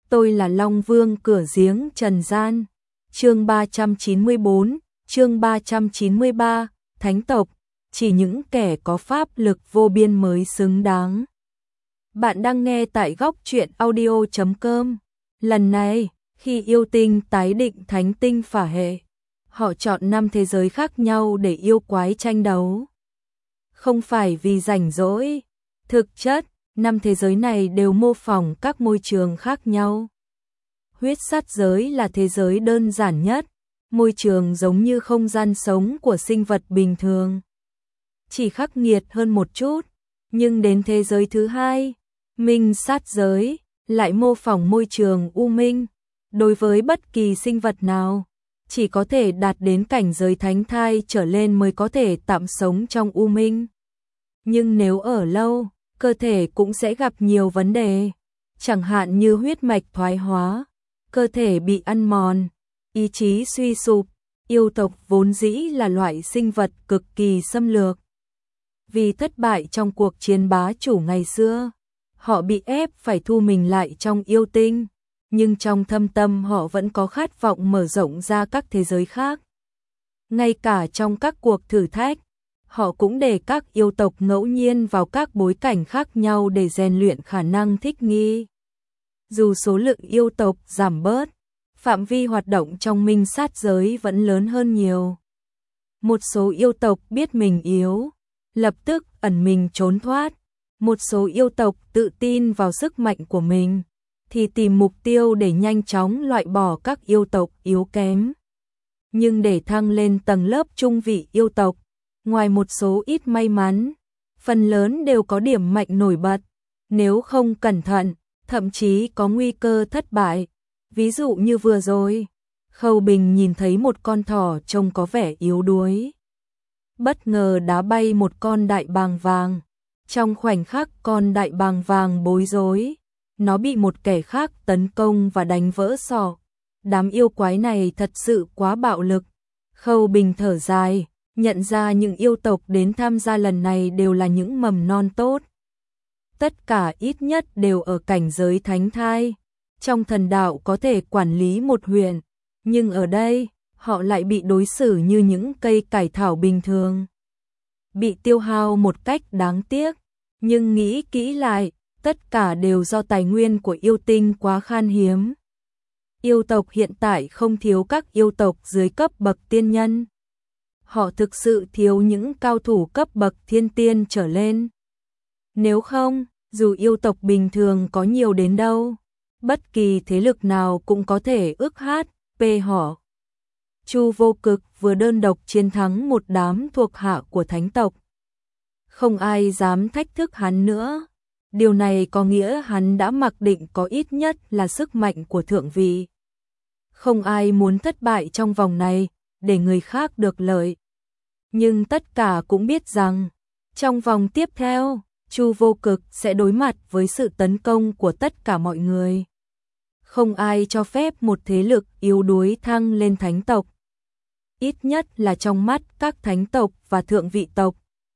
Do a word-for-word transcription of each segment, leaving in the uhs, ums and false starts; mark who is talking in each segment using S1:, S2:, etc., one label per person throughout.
S1: tôi là Long Vương cửa giếng trần gian. Chương ba trăm chín mươi tư, chương ba trăm chín mươi ba, thánh tộc, chỉ những kẻ có pháp lực vô biên mới xứng đáng. Bạn đang nghe tại góc truyện audio chấm com. Lần này, khi yêu tinh tái định thánh tinh phả hệ, họ chọn năm thế giới khác nhau để yêu quái tranh đấu. Không phải vì rảnh rỗi, thực chất, năm thế giới này đều mô phỏng các môi trường khác nhau. Huyết sát giới là thế giới đơn giản nhất, môi trường giống như không gian sống của sinh vật bình thường. Chỉ khắc nghiệt hơn một chút, nhưng đến thế giới thứ hai, minh sát giới, lại mô phỏng môi trường u minh. Đối với bất kỳ sinh vật nào, chỉ có thể đạt đến cảnh giới thánh thai trở lên mới có thể tạm sống trong u minh. Nhưng nếu ở lâu, cơ thể cũng sẽ gặp nhiều vấn đề, chẳng hạn như huyết mạch thoái hóa, cơ thể bị ăn mòn, ý chí suy sụp. Yêu tộc vốn dĩ là loại sinh vật cực kỳ xâm lược. Vì thất bại trong cuộc chiến bá chủ ngày xưa, họ bị ép phải thu mình lại trong yêu tinh, nhưng trong thâm tâm họ vẫn có khát vọng mở rộng ra các thế giới khác. Ngay cả trong các cuộc thử thách, họ cũng để các yêu tộc ngẫu nhiên vào các bối cảnh khác nhau để rèn luyện khả năng thích nghi. Dù số lượng yêu tộc giảm bớt, phạm vi hoạt động trong minh sát giới vẫn lớn hơn nhiều. Một số yêu tộc biết mình yếu, lập tức ẩn mình trốn thoát. Một số yêu tộc tự tin vào sức mạnh của mình, thì tìm mục tiêu để nhanh chóng loại bỏ các yêu tộc yếu kém. Nhưng để thăng lên tầng lớp trung vị yêu tộc, ngoài một số ít may mắn, phần lớn đều có điểm mạnh nổi bật. Nếu không cẩn thận, thậm chí có nguy cơ thất bại. Ví dụ như vừa rồi, Khâu Bình nhìn thấy một con thỏ trông có vẻ yếu đuối, bất ngờ đá bay một con đại bàng vàng. Trong khoảnh khắc con đại bàng vàng bối rối, nó bị một kẻ khác tấn công và đánh vỡ sọ. Đám yêu quái này thật sự quá bạo lực. Khâu Bình thở dài, nhận ra những yêu tộc đến tham gia lần này đều là những mầm non tốt. Tất cả ít nhất đều ở cảnh giới thánh thai. Trong thần đạo có thể quản lý một huyện, nhưng ở đây, họ lại bị đối xử như những cây cải thảo bình thường. Bị tiêu hao một cách đáng tiếc, nhưng nghĩ kỹ lại, tất cả đều do tài nguyên của yêu tinh quá khan hiếm. Yêu tộc hiện tại không thiếu các yêu tộc dưới cấp bậc tiên nhân. Họ thực sự thiếu những cao thủ cấp bậc thiên tiên trở lên. Nếu không, dù yêu tộc bình thường có nhiều đến đâu, bất kỳ thế lực nào cũng có thể ức hát, pê họ. Chu Vô Cực vừa đơn độc chiến thắng một đám thuộc hạ của thánh tộc. Không ai dám thách thức hắn nữa. Điều này có nghĩa hắn đã mặc định có ít nhất là sức mạnh của thượng vị. Không ai muốn thất bại trong vòng này, để người khác được lợi. Nhưng tất cả cũng biết rằng, trong vòng tiếp theo, Chu Vô Cực sẽ đối mặt với sự tấn công của tất cả mọi người. Không ai cho phép một thế lực yếu đuối thăng lên thánh tộc. Ít nhất là trong mắt các thánh tộc và thượng vị tộc.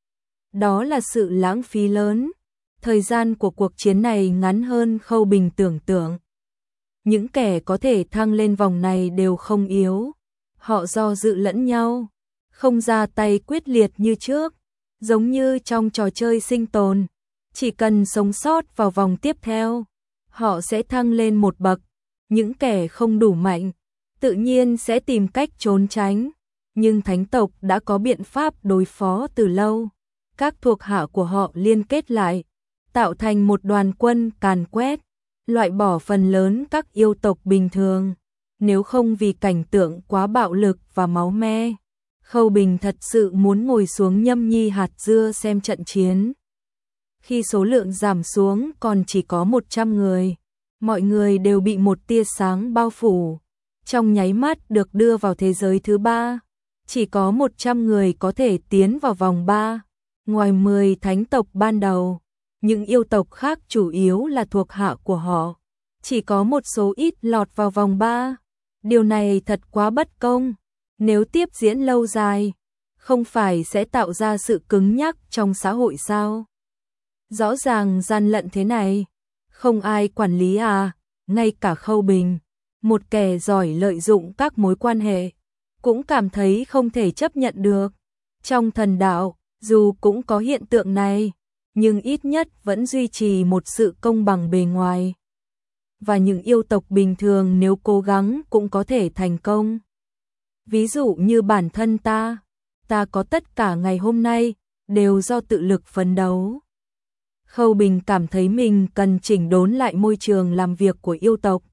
S1: Đó là sự lãng phí lớn. Thời gian của cuộc chiến này ngắn hơn Khâu Bình tưởng tượng. Những kẻ có thể thăng lên vòng này đều không yếu. Họ do dự lẫn nhau, không ra tay quyết liệt như trước, giống như trong trò chơi sinh tồn. Chỉ cần sống sót vào vòng tiếp theo, họ sẽ thăng lên một bậc. Những kẻ không đủ mạnh, tự nhiên sẽ tìm cách trốn tránh. Nhưng thánh tộc đã có biện pháp đối phó từ lâu. Các thuộc hạ của họ liên kết lại, tạo thành một đoàn quân càn quét, loại bỏ phần lớn các yêu tộc bình thường. Nếu không vì cảnh tượng quá bạo lực và máu me, Khâu Bình thật sự muốn ngồi xuống nhâm nhi hạt dưa xem trận chiến. Khi số lượng giảm xuống còn chỉ có một trăm người, mọi người đều bị một tia sáng bao phủ. Trong nháy mắt được đưa vào thế giới thứ ba, chỉ có một trăm người có thể tiến vào vòng ba. Ngoài mười thánh tộc ban đầu, những yêu tộc khác chủ yếu là thuộc hạ của họ. Chỉ có một số ít lọt vào vòng ba. Điều này thật quá bất công. Nếu tiếp diễn lâu dài, không phải sẽ tạo ra sự cứng nhắc trong xã hội sao? Rõ ràng gian lận thế này, không ai quản lý à? ngay cả Khâu Bình, một kẻ giỏi lợi dụng các mối quan hệ, cũng cảm thấy không thể chấp nhận được. Trong thần đạo, dù cũng có hiện tượng này, nhưng ít nhất vẫn duy trì một sự công bằng bề ngoài. Và những yêu tộc bình thường nếu cố gắng cũng có thể thành công. Ví dụ như bản thân ta, ta có tất cả ngày hôm nay, đều do tự lực phấn đấu. Khâu Bình cảm thấy mình cần chỉnh đốn lại môi trường làm việc của yêu tộc.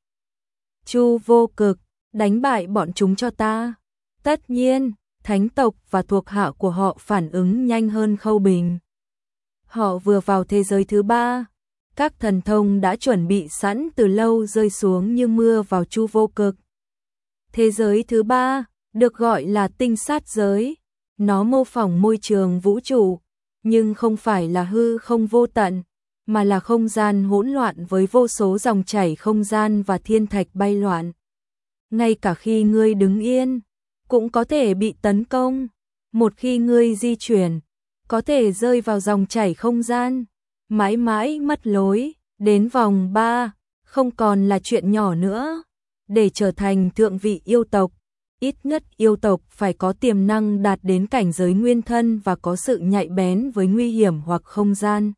S1: Chu Vô Cực, đánh bại bọn chúng cho ta. Tất nhiên, thánh tộc và thuộc hạ của họ phản ứng nhanh hơn Khâu Bình. Họ vừa vào thế giới thứ ba, các thần thông đã chuẩn bị sẵn từ lâu rơi xuống như mưa vào Chu Vô Cực. Thế giới thứ ba, được gọi là tinh sát giới, nó mô phỏng môi trường vũ trụ, nhưng không phải là hư không vô tận, mà là không gian hỗn loạn với vô số dòng chảy không gian và thiên thạch bay loạn. Ngay cả khi ngươi đứng yên, cũng có thể bị tấn công. Một khi ngươi di chuyển, có thể rơi vào dòng chảy không gian, mãi mãi mất lối, đến vòng ba, không còn là chuyện nhỏ nữa. Để trở thành thượng vị yêu tộc, ít nhất yêu tộc phải có tiềm năng đạt đến cảnh giới nguyên thân và có sự nhạy bén với nguy hiểm hoặc không gian.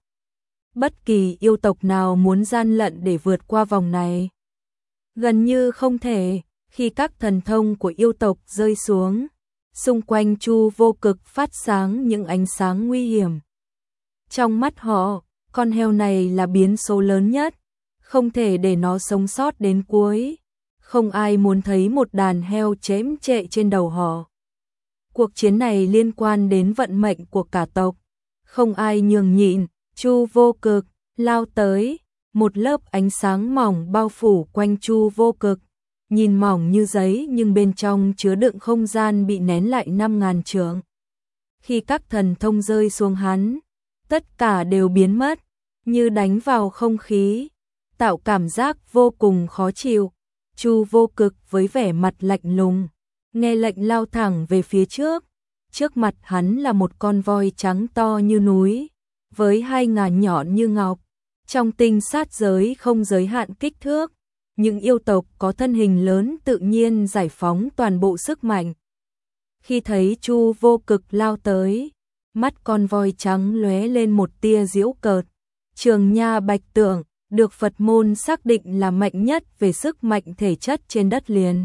S1: Bất kỳ yêu tộc nào muốn gian lận để vượt qua vòng này, gần như không thể. Khi các thần thông của yêu tộc rơi xuống, xung quanh Chu Vô Cực phát sáng những ánh sáng nguy hiểm. Trong mắt họ, con heo này là biến số lớn nhất, không thể để nó sống sót đến cuối. Không ai muốn thấy một đàn heo chém trệ trên đầu họ. Cuộc chiến này liên quan đến vận mệnh của cả tộc. Không ai nhường nhịn, Chu Vô Cực lao tới, một lớp ánh sáng mỏng bao phủ quanh Chu Vô Cực. Nhìn mỏng như giấy nhưng bên trong chứa đựng không gian bị nén lại năm ngàn trượng. Khi các thần thông rơi xuống hắn, tất cả đều biến mất, như đánh vào không khí, tạo cảm giác vô cùng khó chịu. Chu Vô Cực với vẻ mặt lạnh lùng, nghe lệnh lao thẳng về phía trước. Trước mặt hắn là một con voi trắng to như núi, với hai ngà nhọn như ngọc. Trong tinh sát giới không giới hạn kích thước, những yêu tộc có thân hình lớn tự nhiên giải phóng toàn bộ sức mạnh. Khi thấy Chu Vô Cực lao tới, mắt con voi trắng lóe lên một tia giễu cợt. Trường Nha Bạch Tượng được Phật môn xác định là mạnh nhất về sức mạnh thể chất trên đất liền.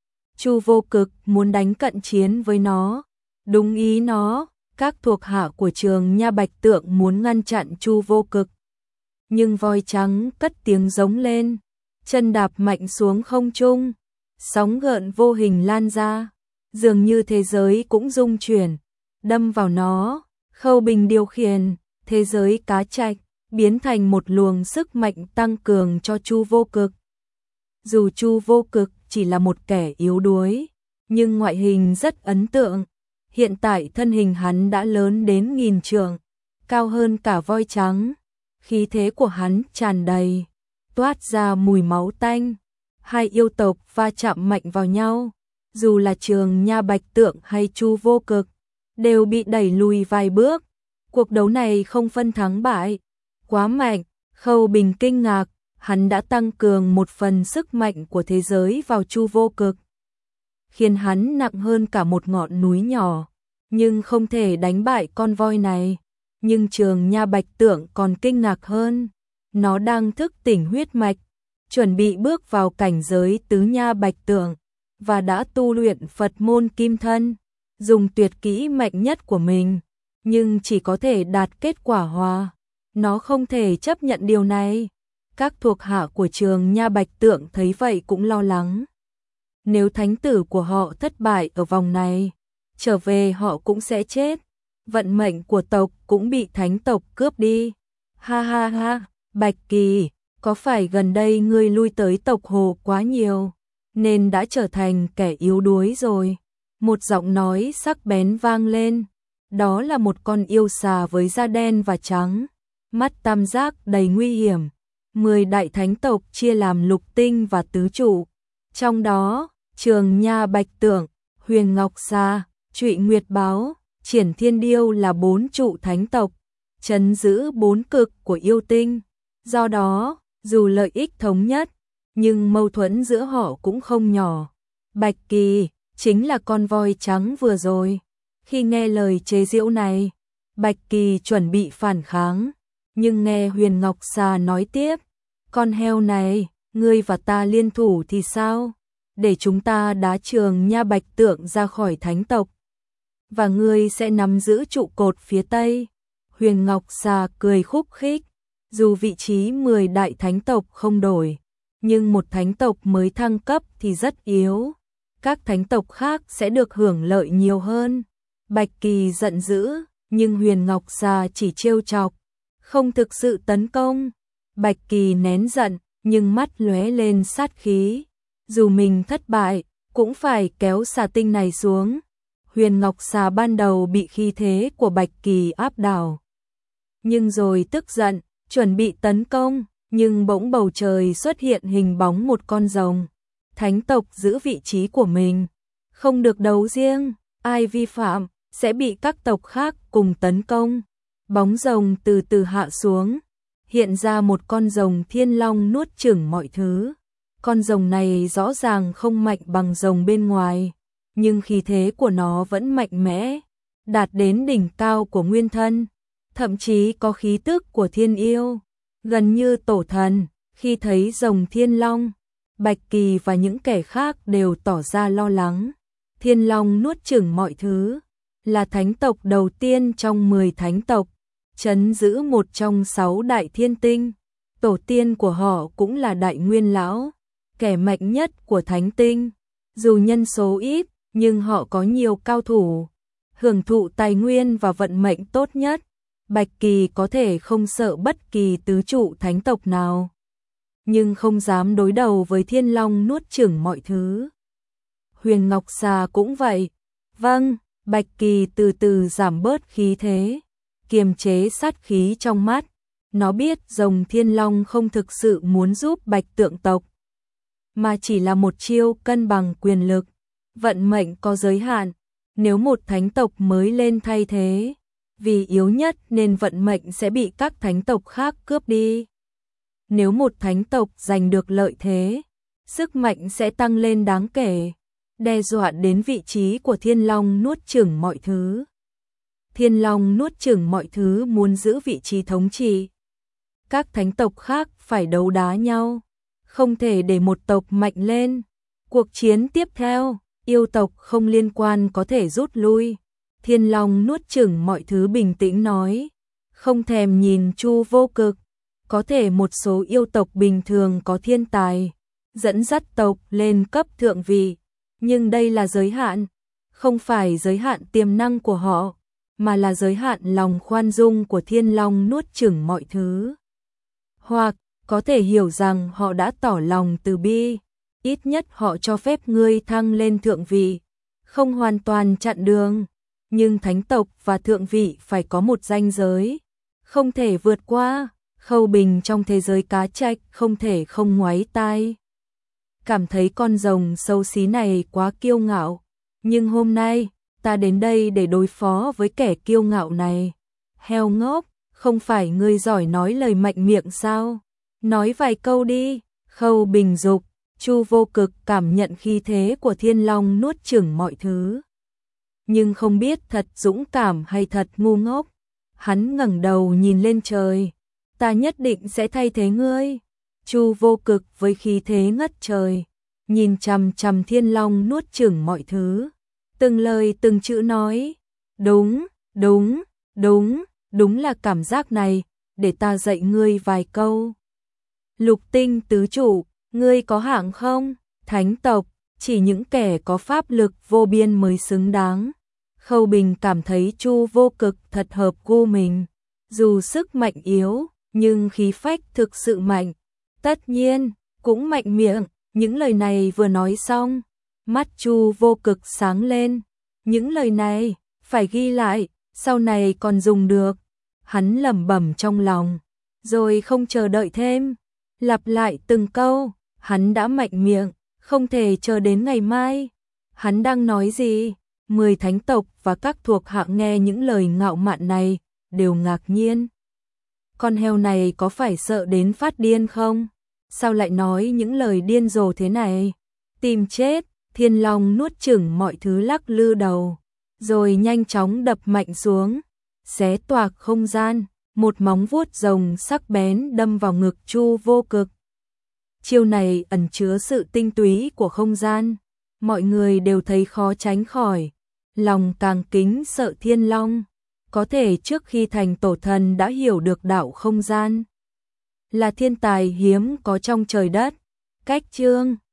S1: Chu Vô Cực muốn đánh cận chiến với nó, đúng ý nó. Các thuộc hạ của Trường Nha Bạch Tượng muốn ngăn chặn Chu Vô Cực, nhưng voi trắng cất tiếng giống lên, chân đạp mạnh xuống không trung, sóng gợn vô hình lan ra, dường như thế giới cũng rung chuyển, đâm vào nó. Khâu Bình điều khiển thế giới cá trạch, biến thành một luồng sức mạnh tăng cường cho Chu Vô Cực. Dù Chu Vô Cực chỉ là một kẻ yếu đuối, nhưng ngoại hình rất ấn tượng. Hiện tại thân hình hắn đã lớn đến nghìn trượng, cao hơn cả voi trắng. Khí thế của hắn tràn đầy, toát ra mùi máu tanh. Hai yêu tộc va chạm mạnh vào nhau, dù là Trường Nha Bạch Tượng hay Chu Vô Cực, đều bị đẩy lùi vài bước. Cuộc đấu này không phân thắng bại, quá mạnh. Khâu Bình kinh ngạc, hắn đã tăng cường một phần sức mạnh của thế giới vào Chu Vô Cực, khiến hắn nặng hơn cả một ngọn núi nhỏ, nhưng không thể đánh bại con voi này. Nhưng Trường Nha Bạch Tượng còn kinh ngạc hơn, nó đang thức tỉnh huyết mạch, chuẩn bị bước vào cảnh giới Tứ Nha Bạch Tượng, và đã tu luyện Phật môn kim thân, dùng tuyệt kỹ mạnh nhất của mình, nhưng chỉ có thể đạt kết quả hòa. Nó không thể chấp nhận điều này. Các thuộc hạ của Trường Nha Bạch Tượng thấy vậy cũng lo lắng. Nếu thánh tử của họ thất bại ở vòng này, trở về họ cũng sẽ chết. Vận mệnh của tộc cũng bị thánh tộc cướp đi. Ha ha ha, Bạch Kỳ, có phải gần đây ngươi lui tới tộc Hồ quá nhiều, nên đã trở thành kẻ yếu đuối rồi? Một giọng nói sắc bén vang lên. Đó là một con yêu xà với da đen và trắng, mắt tam giác đầy nguy hiểm. Mười đại thánh tộc chia làm lục tinh và tứ trụ, trong đó Trường Nha Bạch Tượng, Huyền Ngọc Sa, Trụy Nguyệt Báo, Triển Thiên Điêu là bốn trụ thánh tộc, trấn giữ bốn cực của yêu tinh. Do đó, dù lợi ích thống nhất, nhưng mâu thuẫn giữa họ cũng không nhỏ. Bạch Kỳ, chính là con voi trắng vừa rồi. Khi nghe lời chế giễu này, Bạch Kỳ chuẩn bị phản kháng, nhưng nghe Huyền Ngọc Xà nói tiếp, con heo này, ngươi và ta liên thủ thì sao? Để chúng ta đá Trường Nha Bạch Tượng ra khỏi thánh tộc, và ngươi sẽ nắm giữ trụ cột phía Tây. Huyền Ngọc Xà cười khúc khích, dù vị trí mười đại thánh tộc không đổi, nhưng một thánh tộc mới thăng cấp thì rất yếu, các thánh tộc khác sẽ được hưởng lợi nhiều hơn. Bạch Kỳ giận dữ, nhưng Huyền Ngọc Xà chỉ trêu chọc, không thực sự tấn công. Bạch Kỳ nén giận, nhưng mắt lóe lên sát khí, dù mình thất bại, cũng phải kéo xà tinh này xuống. Huyền Ngọc Xà ban đầu bị khí thế của Bạch Kỳ áp đảo, nhưng rồi tức giận, chuẩn bị tấn công, nhưng bỗng bầu trời xuất hiện hình bóng một con rồng. Thánh tộc giữ vị trí của mình, không được đấu riêng, ai vi phạm sẽ bị các tộc khác cùng tấn công. Bóng rồng từ từ hạ xuống, hiện ra một con rồng thiên long nuốt chửng mọi thứ. Con rồng này rõ ràng không mạnh bằng rồng bên ngoài, nhưng khí thế của nó vẫn mạnh mẽ, đạt đến đỉnh cao của nguyên thân, thậm chí có khí tức của thiên yêu, gần như tổ thần. Khi thấy rồng thiên long, Bạch Kỳ và những kẻ khác đều tỏ ra lo lắng. Thiên long nuốt chửng mọi thứ, là thánh tộc đầu tiên trong mười thánh tộc, trấn giữ một trong sáu đại thiên tinh. Tổ tiên của họ cũng là đại nguyên lão, kẻ mạnh nhất của thánh tinh. Dù nhân số ít, nhưng họ có nhiều cao thủ, hưởng thụ tài nguyên và vận mệnh tốt nhất. Bạch Kỳ có thể không sợ bất kỳ tứ trụ thánh tộc nào, nhưng không dám đối đầu với thiên long nuốt chửng mọi thứ. Huyền Ngọc Xà cũng vậy. Vâng, Bạch Kỳ từ từ giảm bớt khí thế, kiềm chế sát khí trong mắt. Nó biết rồng thiên long không thực sự muốn giúp Bạch Tượng tộc, mà chỉ là một chiêu cân bằng quyền lực. Vận mệnh có giới hạn, nếu một thánh tộc mới lên thay thế, vì yếu nhất nên vận mệnh sẽ bị các thánh tộc khác cướp đi. Nếu một thánh tộc giành được lợi thế, sức mạnh sẽ tăng lên đáng kể, đe dọa đến vị trí của thiên long nuốt chửng mọi thứ. Thiên long nuốt chửng mọi thứ muốn giữ vị trí thống trị. Các thánh tộc khác phải đấu đá nhau, không thể để một tộc mạnh lên. Cuộc chiến tiếp theo, yêu tộc không liên quan có thể rút lui. Thiên long nuốt chửng mọi thứ bình tĩnh nói, không thèm nhìn Chu Vô Cực. Có thể một số yêu tộc bình thường có thiên tài, dẫn dắt tộc lên cấp thượng vị, nhưng đây là giới hạn, không phải giới hạn tiềm năng của họ, mà là giới hạn lòng khoan dung của thiên long nuốt chửng mọi thứ. Hoặc, có thể hiểu rằng họ đã tỏ lòng từ bi, ít nhất họ cho phép ngươi thăng lên thượng vị, không hoàn toàn chặn đường, nhưng thánh tộc và thượng vị phải có một ranh giới, không thể vượt qua. Khâu Bình trong thế giới cá trạch không thể không ngoáy tai, cảm thấy con rồng xấu xí này quá kiêu ngạo, nhưng hôm nay, ta đến đây để đối phó với kẻ kiêu ngạo này. Heo ngốc, không phải ngươi giỏi nói lời mạnh miệng sao? Nói vài câu đi. Khâu Bình dục. Chu Vô Cực cảm nhận khí thế của thiên long nuốt chửng mọi thứ, nhưng không biết thật dũng cảm hay thật ngu ngốc. Hắn ngẩng đầu nhìn lên trời, ta nhất định sẽ thay thế ngươi. Chu Vô Cực với khí thế ngất trời, nhìn chằm chằm thiên long nuốt chửng mọi thứ, từng lời từng chữ nói, đúng, đúng, đúng, đúng là cảm giác này, để ta dạy ngươi vài câu. Lục tinh tứ trụ, ngươi có hạng không? Thánh tộc, chỉ những kẻ có pháp lực vô biên mới xứng đáng. Khâu Bình cảm thấy Chu Vô Cực thật hợp gu mình, dù sức mạnh yếu, nhưng khí phách thực sự mạnh. Tất nhiên, cũng mạnh miệng. Những lời này vừa nói xong, mắt Chu Vô Cực sáng lên. Những lời này, phải ghi lại, sau này còn dùng được. Hắn lẩm bẩm trong lòng, rồi không chờ đợi thêm, lặp lại từng câu. Hắn đã mạnh miệng, không thể chờ đến ngày mai. Hắn đang nói gì? Mười thánh tộc và các thuộc hạ nghe những lời ngạo mạn này, đều ngạc nhiên. Con heo này có phải sợ đến phát điên không? sao lại nói những lời điên rồ thế này? Tìm chết, Thiên Long nuốt chửng mọi thứ lắc lư đầu, rồi nhanh chóng đập mạnh xuống, xé toạc không gian, một móng vuốt rồng sắc bén đâm vào ngực Chu Vô Cực. Chiêu này ẩn chứa sự tinh túy của không gian, mọi người đều thấy khó tránh khỏi, lòng càng kính sợ Thiên Long, có thể trước khi thành tổ thần đã hiểu được đạo không gian. Là thiên tài hiếm có trong trời đất. Cách chương